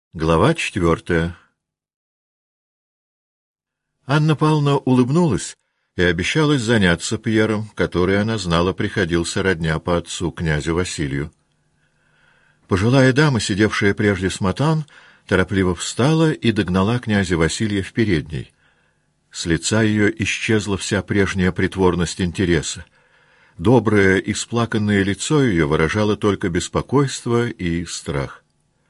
Глава 4. Анна Павловна улыбнулась и обещалась заняться Пьером, который, она знала, приходился родня по отцу, князю Василию. Пожилая дама, сидевшая прежде с Матан, торопливо встала и догнала князя Василия в передней. С лица ее исчезла вся прежняя притворность интереса. Доброе, исплаканное лицо ее выражало только беспокойство и страх.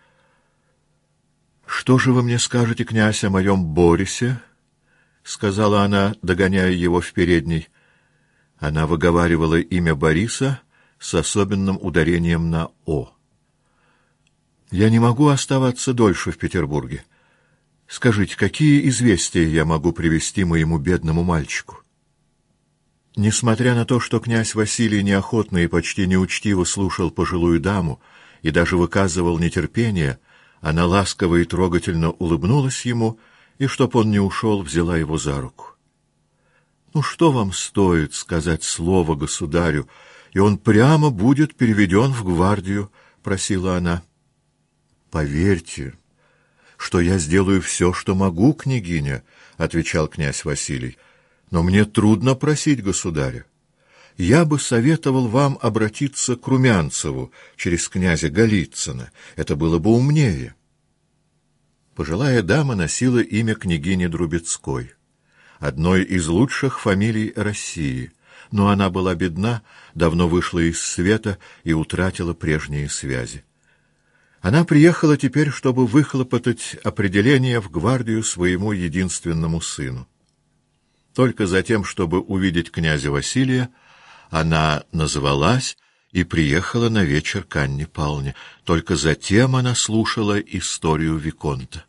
«Что же вы мне скажете, князь, о моем Борисе?» — сказала она, догоняя его в передней. Она выговаривала имя Бориса с особенным ударением на «о». «Я не могу оставаться дольше в Петербурге. Скажите, какие известия я могу привезти моему бедному мальчику?» Несмотря на то, что князь Василий неохотно и почти неучтиво слушал пожилую даму и даже выказывал нетерпение, она ласково и трогательно улыбнулась ему, и, чтоб он не ушел, взяла его за руку. «Ну, что вам стоит сказать слово государю, и он прямо будет переведен в гвардию?» — просила она. «Поверьте, что я сделаю все, что могу, княгиня», — отвечал князь Василий, — «но мне трудно просить государя. Я бы советовал вам обратиться к Румянцеву через князя Голицына. Это было бы умнее». Пожилая дама носила имя княгини Друбецкой, одной из лучших фамилий России, но она была бедна, давно вышла из света и утратила прежние связи. Она приехала теперь, чтобы выхлопотать определение в гвардию своему единственному сыну. Только затем, чтобы увидеть князя Василия, она назвалась и приехала на вечер к Анне Павловне. Только затем она слушала историю виконта.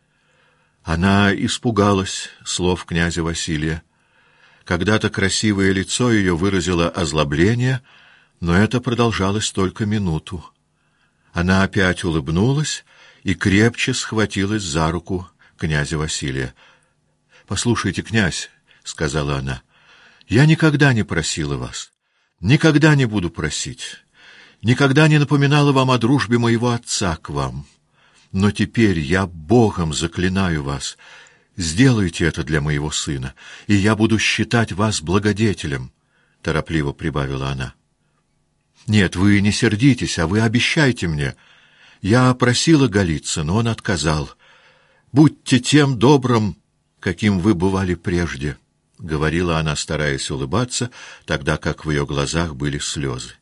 Она испугалась слов князя Василия. Когда-то красивое лицо ее выразило озлобление, но это продолжалось только минуту. Она опять улыбнулась и крепче схватилась за руку князя Василия. «Послушайте, князь», — сказала она, — «я никогда не просила вас, никогда не буду просить, никогда не напоминала вам о дружбе моего отца к вам. Но теперь я Богом заклинаю вас, сделайте это для моего сына, и я буду считать вас благодетелем», — торопливо прибавила она. «Нет, вы не сердитесь, а вы обещайте мне. Я просила Голицына, он отказал. Будьте тем добрым, каким вы бывали прежде», — говорила она, стараясь улыбаться, тогда как в ее глазах были слезы.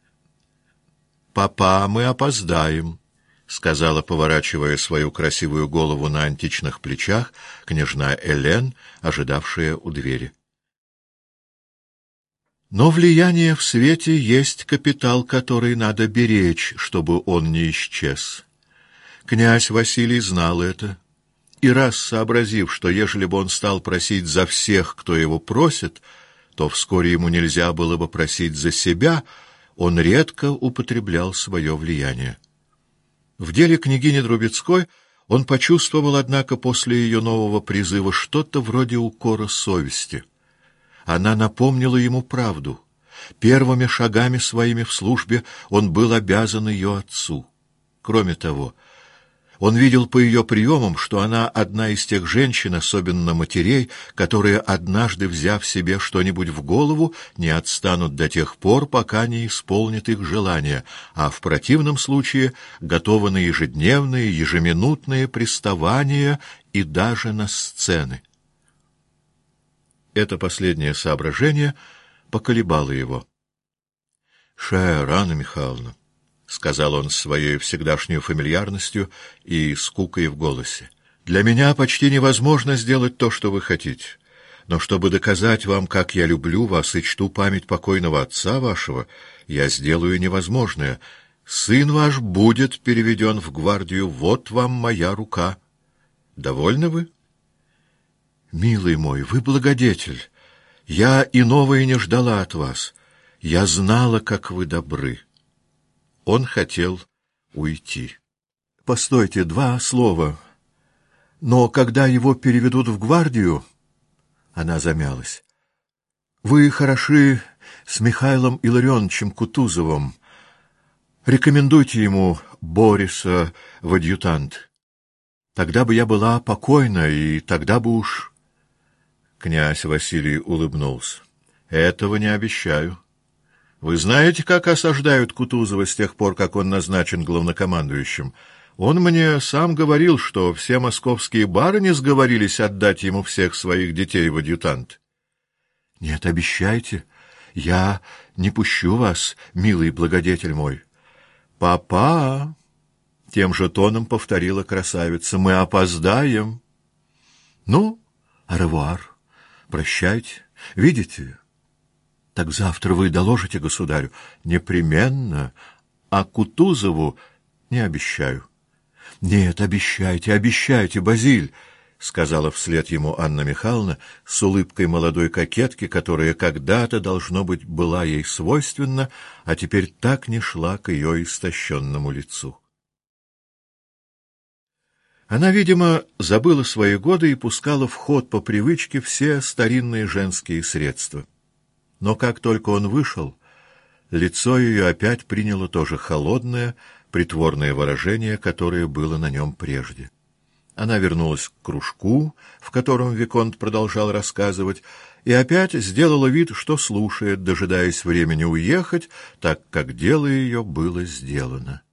«Папа, мы опоздаем», — сказала, поворачивая свою красивую голову на античных плечах, княжна Элен, ожидавшая у двери. Но влияние в свете есть капитал, который надо беречь, чтобы он не исчез. Князь Василий знал это, и раз сообразив, что ежели бы он стал просить за всех, кто его просит, то вскоре ему нельзя было бы просить за себя, он редко употреблял свое влияние. В деле княгини Друбецкой он почувствовал, однако, после ее нового призыва что-то вроде укора совести. Она напомнила ему правду. Первыми шагами своими в службе он был обязан ее отцу. Кроме того, он видел по ее приемам, что она одна из тех женщин, особенно матерей, которые, однажды взяв себе что-нибудь в голову, не отстанут до тех пор, пока не исполнят их желания, а в противном случае готовы на ежедневные, ежеминутные приставания и даже на сцены. Это последнее соображение поколебало его. «Шер, Анна Михайловна», — сказал он с своей всегдашней фамильярностью и скукой в голосе, — «для меня почти невозможно сделать то, что вы хотите. Но чтобы доказать вам, как я люблю вас и чту память покойного отца вашего, я сделаю невозможное. Сын ваш будет переведен в гвардию, вот вам моя рука. Довольны вы?» «Милый мой, вы благодетель. Я иного и не ждала от вас. Я знала, как вы добры». Он хотел уйти. «Постойте, 2 слова. Но когда его переведут в гвардию...» Она замялась. «Вы хороши с Михаилом Илларионовичем Кутузовым. Рекомендуйте ему Бориса в адъютант». Тогда бы я была покойна, и тогда бы уж... Князь Василий улыбнулся. Этого не обещаю. Вы знаете, как осаждают Кутузова с тех пор, как он назначен главнокомандующим? Он мне сам говорил, что все московские барыни сговорились отдать ему всех своих детей в адъютант. Нет, обещайте. Я не пущу вас, милый благодетель мой. Папа, тем же тоном повторила красавица, мы опоздаем. Ну, au-revoir. Прощайте. Видите? Так завтра вы доложите государю? Непременно. А Кутузову не обещаю. Нет, обещайте, обещайте, Базиль, сказала вслед ему Анна Михайловна с улыбкой молодой кокетки, которая когда-то, должно быть, была ей свойственна, а теперь так не шла к ее истощенному лицу. Она, видимо, забыла свои годы и пускала в ход по привычке все старинные женские средства. Но как только он вышел, лицо ее опять приняло то же холодное, притворное выражение, которое было на нем прежде. Она вернулась к кружку, в котором виконт продолжал рассказывать, и опять сделала вид, что слушает, дожидаясь времени уехать, так как дело ее было сделано.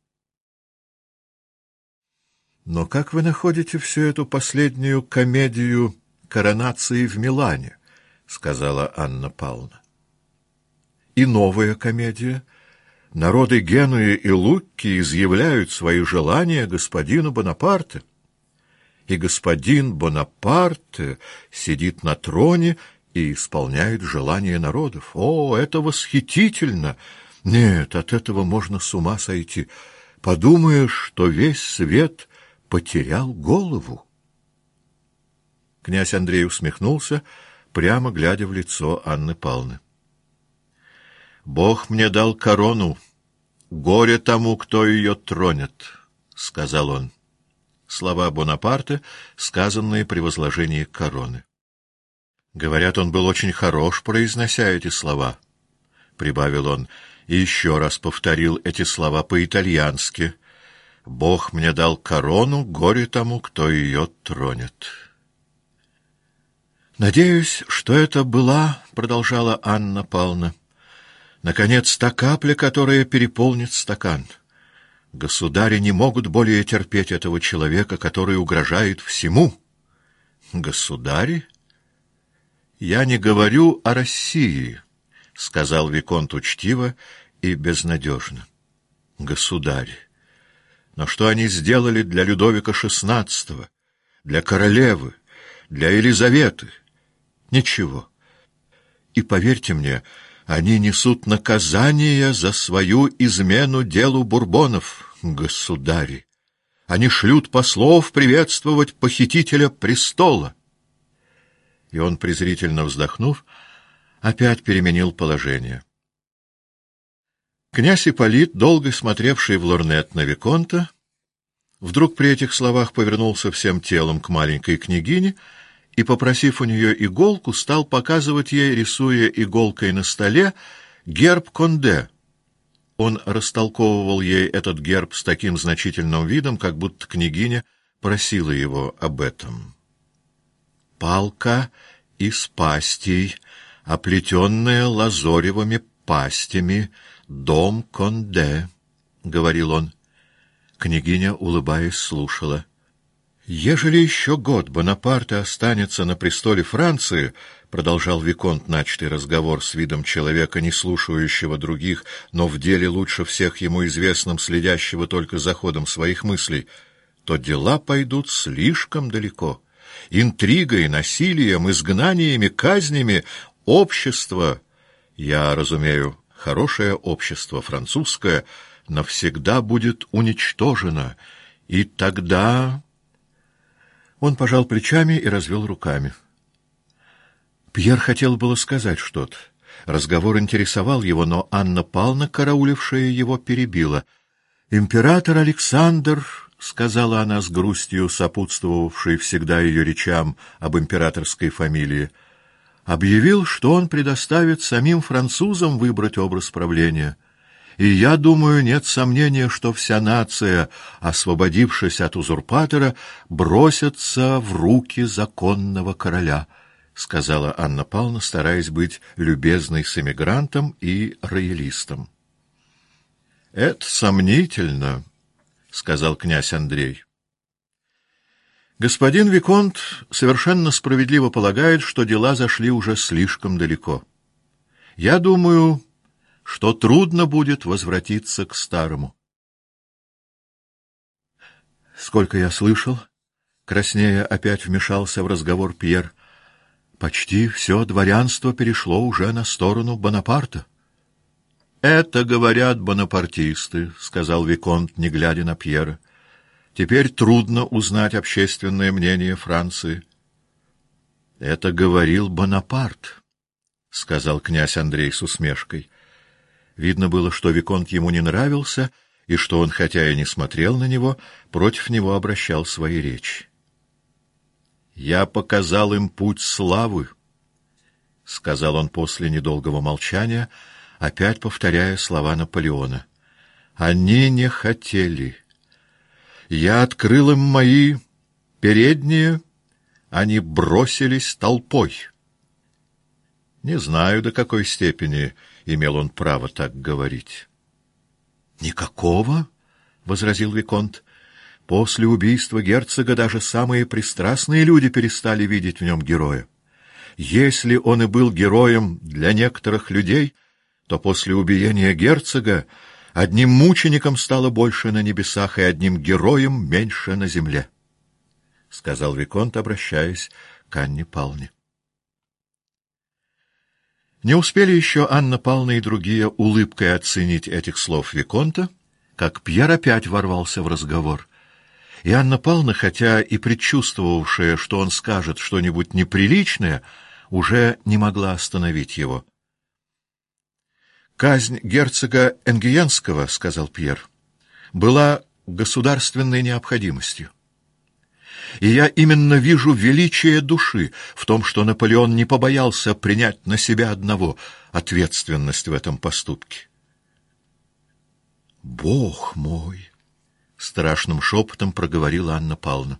«Но как вы находите всю эту последнюю комедию коронации в Милане?» — сказала Анна Павловна. «И новая комедия. Народы Генуи и Лукки изъявляют свои желания господину Бонапарте. И господин Бонапарте сидит на троне и исполняет желания народов. О, это восхитительно! Нет, от этого можно с ума сойти. Подумаешь, что весь свет потерял голову». Князь Андрей усмехнулся, прямо глядя в лицо Анны Павловны. «Бог мне дал корону, горе тому, кто ее тронет», — сказал он. Слова Бонапарта, сказанные при возложении короны. «Говорят, он был очень хорош, произнося эти слова», — прибавил он, и еще раз повторил эти слова по-итальянски. «Бог мне дал корону, горе тому, кто ее тронет». «Надеюсь, что это была, — продолжала Анна Павловна, — наконец, та капля, которая переполнит стакан. Государи не могут более терпеть этого человека, который угрожает всему». «Государи? Я не говорю о России», — сказал виконт учтиво и безнадежно. «Государи. Но что они сделали для Людовика XVI, для королевы, для Елизаветы? Ничего. И поверьте мне, они несут наказание за свою измену делу Бурбонов, государи. Они шлют послов приветствовать похитителя престола». И он, презрительно вздохнув, опять переменил положение. Князь Ипполит, долго смотревший в лорнет на виконта, вдруг при этих словах повернулся всем телом к маленькой княгине и, попросив у нее иголку, стал показывать ей, рисуя иголкой на столе, герб Конде. Он растолковывал ей этот герб с таким значительным видом, как будто княгиня просила его об этом. «Палка из пастей, оплетенная лазоревыми пастями, дом Конде», — говорил он. Княгиня, улыбаясь, слушала. «Ежели еще год Бонапарте останется на престоле Франции, — продолжал виконт начатый разговор с видом человека, не слушающего других, но в деле лучше всех ему известным, следящего только за ходом своих мыслей, — то дела пойдут слишком далеко. Интригой, насилием, изгнаниями, казнями общество, я разумею, хорошее общество французское, навсегда будет уничтожено, и тогда...» Он пожал плечами и развел руками. Пьер хотел было сказать что-то. Разговор интересовал его, но Анна Павловна, караулившая его, перебила. «Император Александр, — сказала она с грустью, сопутствовавшей всегда ее речам об императорской фамилии, — объявил, что он предоставит самим французам выбрать образ правления. И я думаю, нет сомнения, что вся нация, освободившись от узурпатора, бросится в руки законного короля, — сказала Анна Павловна, стараясь быть любезной с эмигрантом и роялистом. — Это сомнительно, — сказал князь Андрей. Господин виконт совершенно справедливо полагает, что дела зашли уже слишком далеко. Я думаю, что трудно будет возвратиться к старому. Сколько я слышал, краснея опять вмешался в разговор Пьер, почти все дворянство перешло уже на сторону Бонапарта. Это говорят бонапартисты, сказал виконт, не глядя на Пьера. Теперь трудно узнать общественное мнение Франции. Это говорил Бонапарт, сказал князь Андрей с усмешкой. Видно было, что виконт ему не нравился, и что он, хотя и не смотрел на него, против него обращал свои речи. «Я показал им путь славы», — сказал он после недолгого молчания, опять повторяя слова Наполеона. «Они не хотели. Я открыл им мои передние, они бросились толпой». Не знаю, до какой степени имел он право так говорить. — Никакого, — возразил виконт. — После убийства герцога даже самые пристрастные люди перестали видеть в нем героя. Если он и был героем для некоторых людей, то после убиения герцога одним мучеником стало больше на небесах и одним героем меньше на земле, — сказал виконт, обращаясь к Анне Павловне. Не успели еще Анна Павловна и другие улыбкой оценить этих слов виконта, как Пьер опять ворвался в разговор. И Анна Павловна, хотя и предчувствовавшая, что он скажет что-нибудь неприличное, уже не могла остановить его. «Казнь герцога Энгиенского, — сказал Пьер, — была государственной необходимостью. И я именно вижу величие души в том, что Наполеон не побоялся принять на себя одного ответственность в этом поступке. «Бог мой!» — страшным шепотом проговорила Анна Павловна.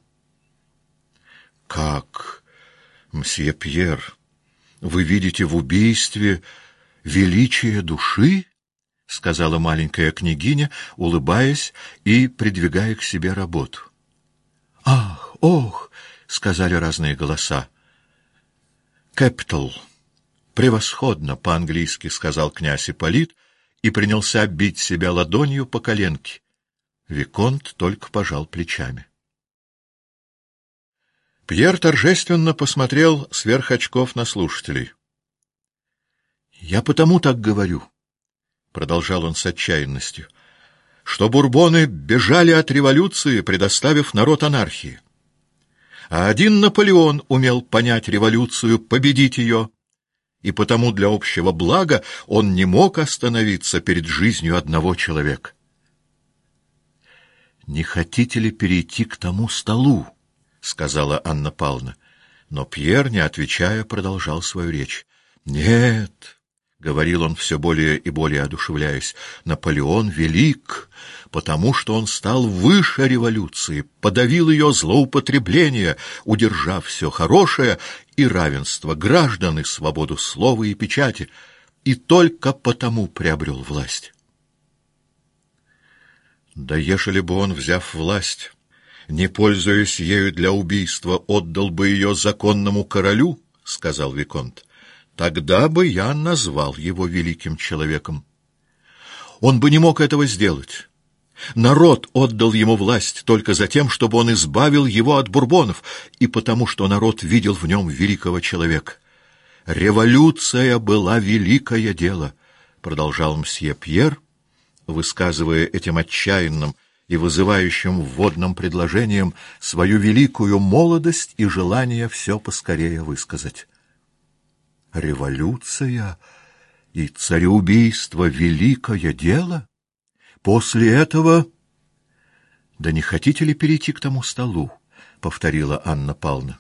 «Как, мсье Пьер, вы видите в убийстве величие души?» — сказала маленькая княгиня, улыбаясь и придвигая к себе работу. «Ах! Ох!» — сказали разные голоса. «Capital! Превосходно!» — по-английски сказал князь Ипполит и принялся бить себя ладонью по коленке. Виконт только пожал плечами. Пьер торжественно посмотрел сверх очков на слушателей. «Я потому так говорю», — продолжал он с отчаянностью, — «что бурбоны бежали от революции, предоставив народ анархии. А один Наполеон умел понять революцию, победить ее, и потому для общего блага он не мог остановиться перед жизнью одного человека. «Не хотите ли перейти к тому столу?» — сказала Анна Павловна. Но Пьер, не отвечая, продолжал свою речь. «Нет», — говорил он все более и более одушевляясь, — «Наполеон велик, потому что он стал выше революции, подавил ее злоупотребление, удержав все хорошее и равенство граждан и свободу слова и печати, и только потому приобрел власть». «Да ежели бы он, взяв власть, не пользуясь ею для убийства, отдал бы ее законному королю, — сказал виконт, — тогда бы я назвал его великим человеком. Он бы не мог этого сделать. Народ отдал ему власть только за тем, чтобы он избавил его от бурбонов, и потому что народ видел в нем великого человека. Революция была великое дело, — продолжал мсье Пьер, высказывая этим отчаянным и вызывающим вводным предложением свою великую молодость и желание все поскорее высказать. Революция и цареубийство — великое дело? После этого... — Да не хотите ли перейти к тому столу? — повторила Анна Павловна.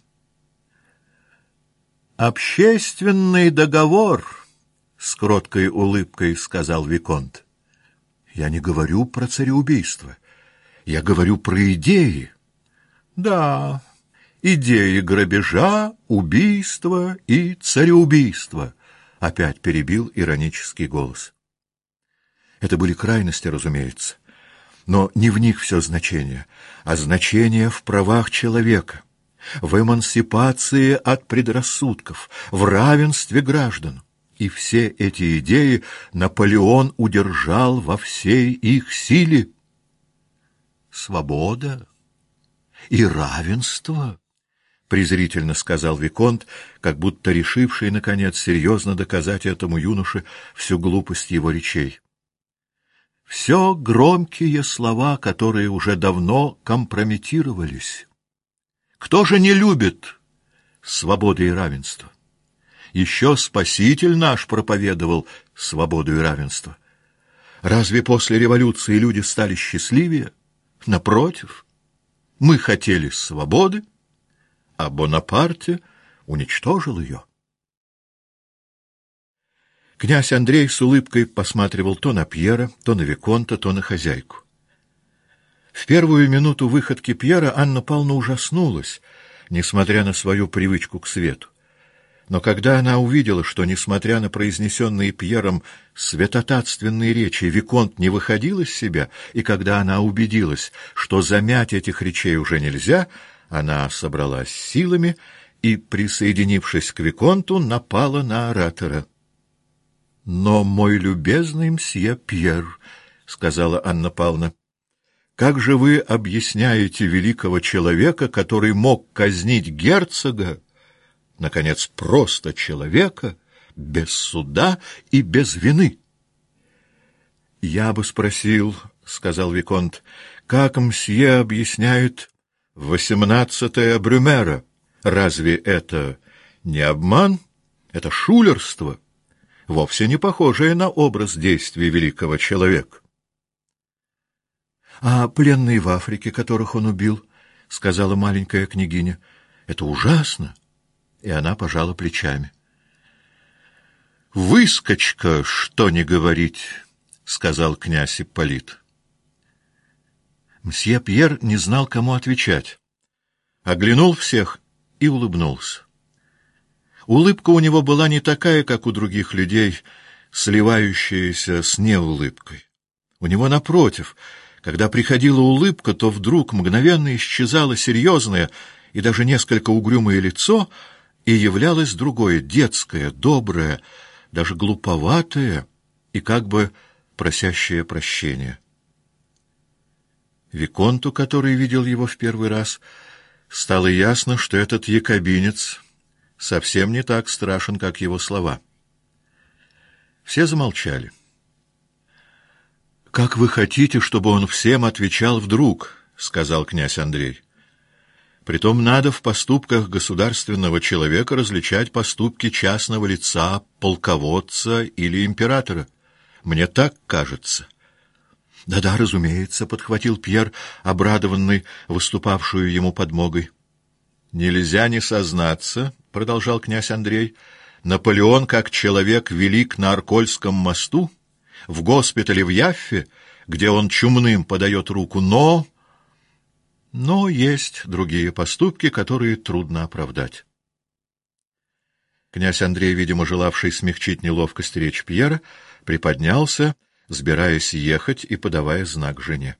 — Общественный договор, — с кроткой улыбкой сказал виконт. Я не говорю про цареубийство. Я говорю про идеи. Да, идеи грабежа, убийства и цареубийства, опять перебил иронический голос. Это были крайности, разумеется, но не в них все значение, а значение в правах человека, в эмансипации от предрассудков, в равенстве граждан. И все эти идеи Наполеон удержал во всей их силе. «Свобода и равенство», — презрительно сказал виконт, как будто решивший, наконец, серьезно доказать этому юноше всю глупость его речей. «Все громкие слова, которые уже давно компрометировались. Кто же не любит свободы и равенства? Еще Спаситель наш проповедовал свободу и равенство. Разве после революции люди стали счастливее? Напротив, мы хотели свободы, а Бонапарте уничтожил ее». Князь Андрей с улыбкой посматривал то на Пьера, то на виконта, то на хозяйку. В первую минуту выходки Пьера Анна Павловна ужаснулась, несмотря на свою привычку к свету. Но когда она увидела, что, несмотря на произнесенные Пьером святотатственные речи, виконт не выходил из себя, и когда она убедилась, что замять этих речей уже нельзя, она собралась силами и, присоединившись к виконту, напала на оратора. «Но, мой любезный мсье Пьер, — сказала Анна Павловна, — как же вы объясняете великого человека, который мог казнить герцога, наконец, просто человека, без суда и без вины?» «Я бы спросил, — сказал виконт, — как мсье объясняет 18-е Брюмера? Разве это не обман? Это шулерство, вовсе не похожее на образ действий великого человека». «А пленные в Африке, которых он убил, — сказала маленькая княгиня, — это ужасно». И она пожала плечами. «Выскочка, что не говорить», — сказал князь Ипполит. Мсье Пьер не знал, кому отвечать. Оглянул всех и улыбнулся. Улыбка у него была не такая, как у других людей, сливающаяся с неулыбкой. У него, напротив, когда приходила улыбка, то вдруг мгновенно исчезало серьезное и даже несколько угрюмое лицо, и являлось другое, детское, доброе, даже глуповатое и как бы просящее прощения. Виконту, который видел его в первый раз, стало ясно, что этот якобинец совсем не так страшен, как его слова. Все замолчали. «Как вы хотите, чтобы он всем отвечал вдруг?» — сказал князь Андрей. «Притом надо в поступках государственного человека различать поступки частного лица, полководца или императора. Мне так кажется». «Да-да, разумеется», — подхватил Пьер, обрадованный выступавшую ему подмогой. «Нельзя не сознаться», — продолжал князь Андрей, — «Наполеон, как человек, велик на Аркольском мосту, в госпитале в Яффе, где он чумным подает руку, но есть другие поступки, которые трудно оправдать». Князь Андрей, видимо, желавший смягчить неловкость речи Пьера, приподнялся, сбираясь ехать и подавая знак жене.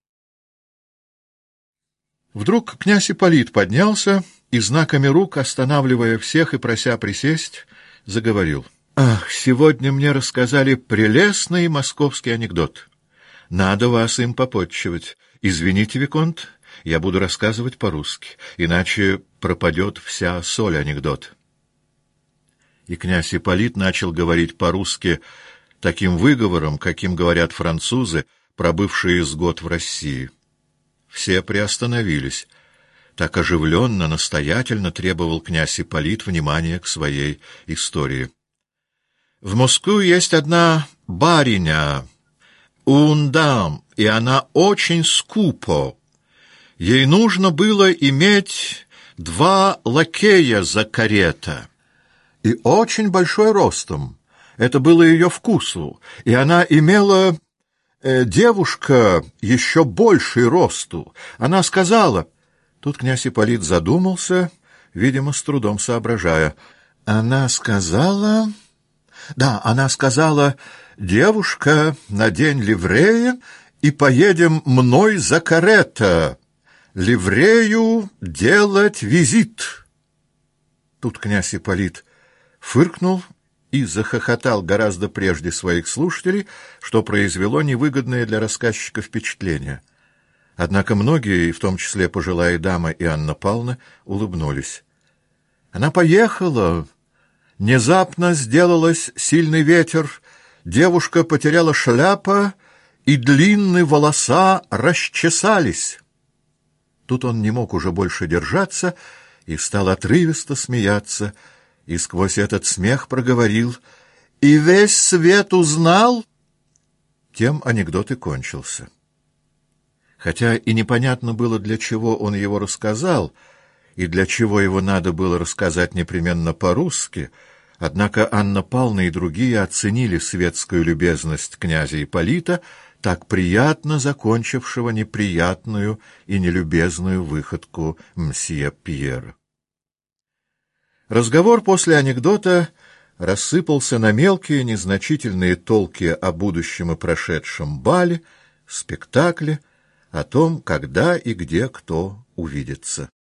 Вдруг князь Ипполит поднялся и, знаками рук, останавливая всех и прося присесть, заговорил. «Ах, сегодня мне рассказали прелестный московский анекдот. Надо вас им попотчевать. Извините, виконт, я буду рассказывать по-русски, иначе пропадет вся соль анекдот». И князь Ипполит начал говорить по-русски таким выговором, каким говорят французы, пробывшие с год в России. Все приостановились. Так оживленно, настоятельно требовал князь Ипполит внимания к своей истории. «В Москве есть одна барыня, ундам, и она очень скупо. Ей нужно было иметь 2 лакея за карета, и очень большой ростом. Это было ее вкусу, и она имела девушка еще большей росту. Она сказала... Тут князь Ипполит задумался, видимо, с трудом соображая. Она сказала... Да, она сказала: «Девушка, надень ливрея и поедем мной за карета. Ливрею делать визит». Тут князь Ипполит фыркнул и захохотал гораздо прежде своих слушателей, что произвело невыгодное для рассказчика впечатление. Однако многие, в том числе пожилая дама и Анна Павловна, улыбнулись. Она поехала. Внезапно сделалось сильный ветер, девушка потеряла шляпу, и длинные волоса расчесались. Тут он не мог уже больше держаться и стал отрывисто смеяться, и сквозь этот смех проговорил: «И весь свет узнал?» Тем анекдот и кончился. Хотя и непонятно было, для чего он его рассказал, и для чего его надо было рассказать непременно по-русски, однако Анна Павловна и другие оценили светскую любезность князя Ипполита, так приятно закончившего неприятную и нелюбезную выходку мсье Пьера. Разговор после анекдота рассыпался на мелкие незначительные толки о будущем и прошедшем бале, спектакле, о том, когда и где кто увидится.